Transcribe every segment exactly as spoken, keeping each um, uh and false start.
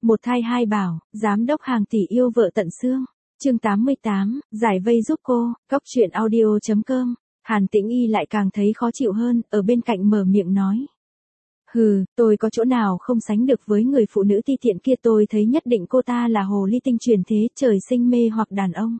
Một thai hai bảo, giám đốc hàng tỷ yêu vợ tận xương. Chương tám mươi tám, giải vây giúp cô, góc truyện audio chấm com. Hàn Tĩnh Y lại càng thấy khó chịu hơn, ở bên cạnh mở miệng nói. Hừ, tôi có chỗ nào không sánh được với người phụ nữ ti tiện kia, tôi thấy nhất định cô ta là hồ ly tinh truyền thế, trời sinh mê hoặc đàn ông.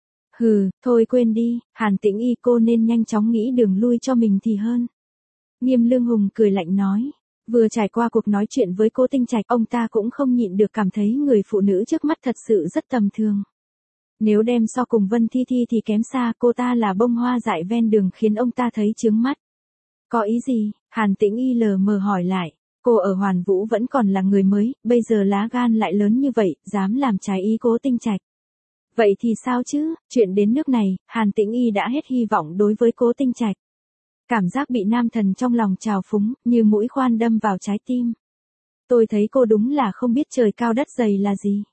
Hừ, thôi quên đi, Hàn Tĩnh Y, cô nên nhanh chóng nghĩ đường lui cho mình thì hơn. Nghiêm Lương Hùng cười lạnh nói. Vừa trải qua cuộc nói chuyện với Cố Tinh Trạch, ông ta cũng không nhịn được cảm thấy người phụ nữ trước mắt thật sự rất tầm thường. Nếu đem so cùng Vân Thi Thi thì kém xa, cô ta là bông hoa dại ven đường khiến ông ta thấy chướng mắt. Có ý gì? Hàn Tĩnh Y lờ mờ hỏi lại. Cô ở Hoàn Vũ vẫn còn là người mới, bây giờ lá gan lại lớn như vậy, dám làm trái ý Cố Tinh Trạch. Vậy thì sao chứ, chuyện đến nước này, Hàn Tĩnh Y đã hết hy vọng đối với Cố Tinh Trạch. Cảm giác bị nam thần trong lòng trào phúng, như mũi khoan đâm vào trái tim. Tôi thấy cô đúng là không biết trời cao đất dày là gì.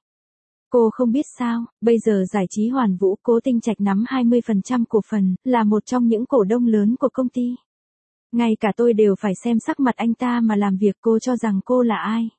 Cô không biết sao, bây giờ giải trí Hoàn Vũ, Cố Tinh Trạch nắm hai mươi phần trăm cổ phần, là một trong những cổ đông lớn của công ty. Ngay cả tôi đều phải xem sắc mặt anh ta mà làm việc, cô cho rằng cô là ai?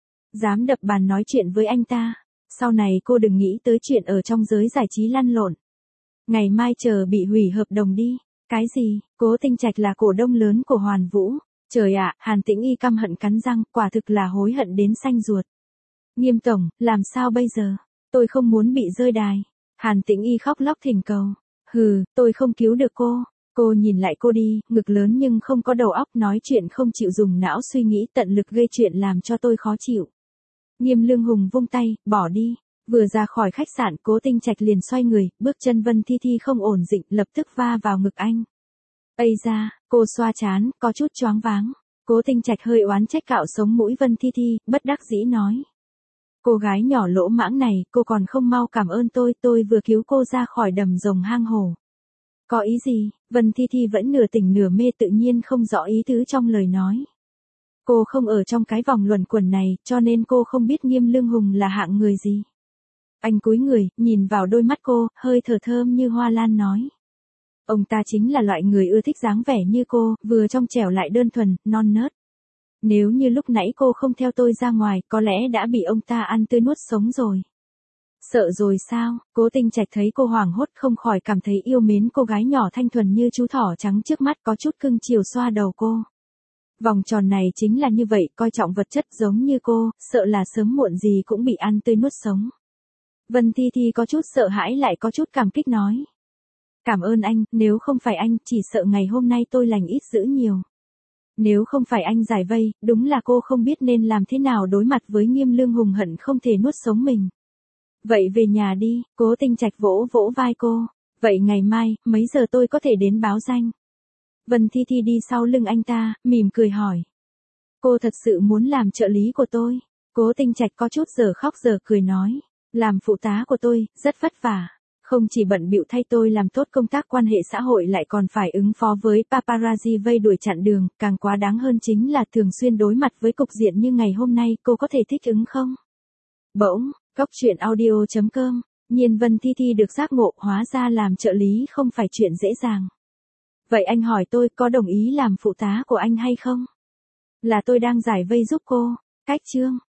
Dám đập bàn nói chuyện với anh ta. Sau này cô đừng nghĩ tới chuyện ở trong giới giải trí lăn lộn. Ngày mai chờ bị hủy hợp đồng đi. Cái gì? Cố Tinh Trạch là cổ đông lớn của Hoàn Vũ. Trời ạ, Hàn Tĩnh Y căm hận cắn răng, quả thực là hối hận đến xanh ruột. Nghiêm tổng, làm sao bây giờ? Tôi không muốn bị rơi đài. Hàn Tĩnh Y khóc lóc thỉnh cầu. Hừ, tôi không cứu được cô. Cô nhìn lại cô đi, ngực lớn nhưng không có đầu óc, nói chuyện không chịu dùng não suy nghĩ, tận lực gây chuyện làm cho tôi khó chịu. Nghiêm Lương Hùng vung tay, bỏ đi. Vừa ra khỏi khách sạn, Cố Tinh Trạch liền xoay người, bước chân Vân Thi Thi không ổn định, lập tức va vào ngực anh. Ây da, cô xoa trán, có chút choáng váng. Cố Tinh Trạch hơi oán trách cạo sống mũi Vân Thi Thi, bất đắc dĩ nói. Cô gái nhỏ lỗ mãng này, cô còn không mau cảm ơn tôi, tôi vừa cứu cô ra khỏi đầm rồng hang hổ. Có ý gì? Vân Thi Thi vẫn nửa tỉnh nửa mê, tự nhiên không rõ ý tứ trong lời nói. Cô không ở trong cái vòng luẩn quẩn này, cho nên cô không biết Nghiêm Lương Hùng là hạng người gì. Anh cúi người, nhìn vào đôi mắt cô, hơi thở thơm như hoa lan nói. Ông ta chính là loại người ưa thích dáng vẻ như cô, vừa trong trẻo lại đơn thuần, non nớt. Nếu như lúc nãy cô không theo tôi ra ngoài, có lẽ đã bị ông ta ăn tươi nuốt sống rồi. Sợ rồi sao? Cố Tinh Trạch thấy cô hoảng hốt không khỏi cảm thấy yêu mến cô gái nhỏ thanh thuần như chú thỏ trắng trước mắt, có chút cưng chiều xoa đầu cô. Vòng tròn này chính là như vậy, coi trọng vật chất giống như cô, sợ là sớm muộn gì cũng bị ăn tươi nuốt sống. Vân Thi Thi có chút sợ hãi lại có chút cảm kích nói. Cảm ơn anh, nếu không phải anh, chỉ sợ ngày hôm nay tôi lành ít dữ nhiều. Nếu không phải anh giải vây, đúng là cô không biết nên làm thế nào đối mặt với Nghiêm Lương Hùng hận không thể nuốt sống mình. Vậy về nhà đi, Cố Tinh Trạch vỗ vỗ vai cô. Vậy ngày mai, mấy giờ tôi có thể đến báo danh? Vân Thi Thi đi sau lưng anh ta, mỉm cười hỏi. Cô thật sự muốn làm trợ lý của tôi? Cố Tinh Trạch có chút giờ khóc giờ cười nói. Làm phụ tá của tôi, rất vất vả. Không chỉ bận bịu thay tôi làm tốt công tác quan hệ xã hội, lại còn phải ứng phó với paparazzi vây đuổi chặn đường, càng quá đáng hơn chính là thường xuyên đối mặt với cục diện như ngày hôm nay, cô có thể thích ứng không? Bỗng, góc truyện audio chấm com, nhiên Vân Thi Thi được giác ngộ, hóa ra làm trợ lý không phải chuyện dễ dàng. Vậy anh hỏi tôi có đồng ý làm phụ tá của anh hay không? Là tôi đang giải vây giúp cô. Cách chương.